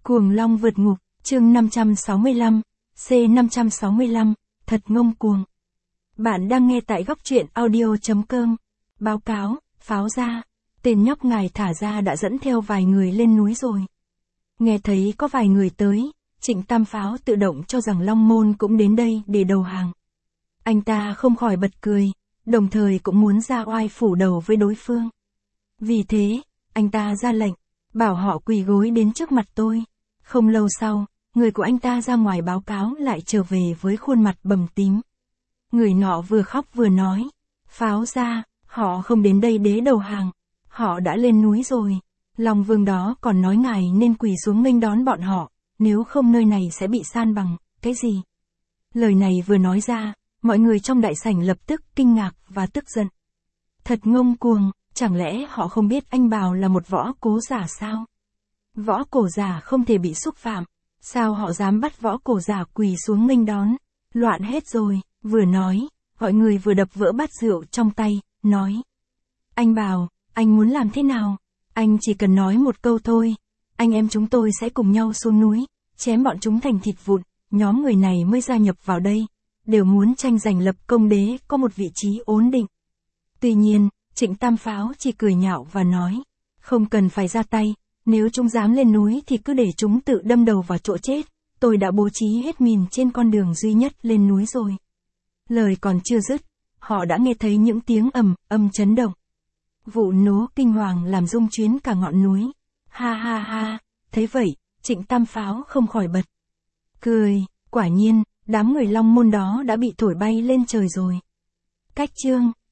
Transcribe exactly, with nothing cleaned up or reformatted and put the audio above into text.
Cuồng long vượt ngục, chương năm trăm sáu mươi lăm, C năm trăm sáu mươi lăm, thật ngông cuồng. Bạn đang nghe tại góc truyện audio chấm com. Báo cáo, pháo ra, tên nhóc ngài thả ra đã dẫn theo vài người lên núi rồi. Nghe thấy có vài người tới, Trịnh Tam Pháo tự động cho rằng Long Môn cũng đến đây để đầu hàng. Anh ta không khỏi bật cười, đồng thời cũng muốn ra oai phủ đầu với đối phương. Vì thế, anh ta ra lệnh, bảo họ quỳ gối đến trước mặt tôi. Không lâu sau, người của anh ta ra ngoài báo cáo lại trở về với khuôn mặt bầm tím. Người nọ vừa khóc vừa nói, pháo ra, họ không đến đây để đầu hàng, họ đã lên núi rồi. Long Vương đó còn nói ngài nên quỳ xuống nghênh đón bọn họ, nếu không nơi này sẽ bị san bằng. Cái gì? Lời này vừa nói ra, mọi người trong đại sảnh lập tức kinh ngạc và tức giận. Thật ngông cuồng, chẳng lẽ họ không biết anh Bào là một võ cố giả sao? Võ cổ giả không thể bị xúc phạm, sao họ dám bắt võ cổ giả quỳ xuống nghênh đón? Loạn hết rồi, vừa nói, gọi người vừa đập vỡ bát rượu trong tay, nói. Anh Bào, anh muốn làm thế nào? Anh chỉ cần nói một câu thôi, anh em chúng tôi sẽ cùng nhau xuống núi, chém bọn chúng thành thịt vụn, nhóm người này mới gia nhập vào đây, đều muốn tranh giành lập công đế có một vị trí ổn định. Tuy nhiên, Trịnh Tam Pháo chỉ cười nhạo và nói, không cần phải ra tay, nếu chúng dám lên núi thì cứ để chúng tự đâm đầu vào chỗ chết, tôi đã bố trí hết mìn trên con đường duy nhất lên núi rồi. Lời còn chưa dứt, họ đã nghe thấy những tiếng ầm, âm chấn động. Vụ nổ kinh hoàng làm rung chuyến cả ngọn núi. Ha ha ha, thế vậy, Trịnh Tam Pháo không khỏi bật cười, quả nhiên, đám người Long Môn đó đã bị thổi bay lên trời rồi. Cách chương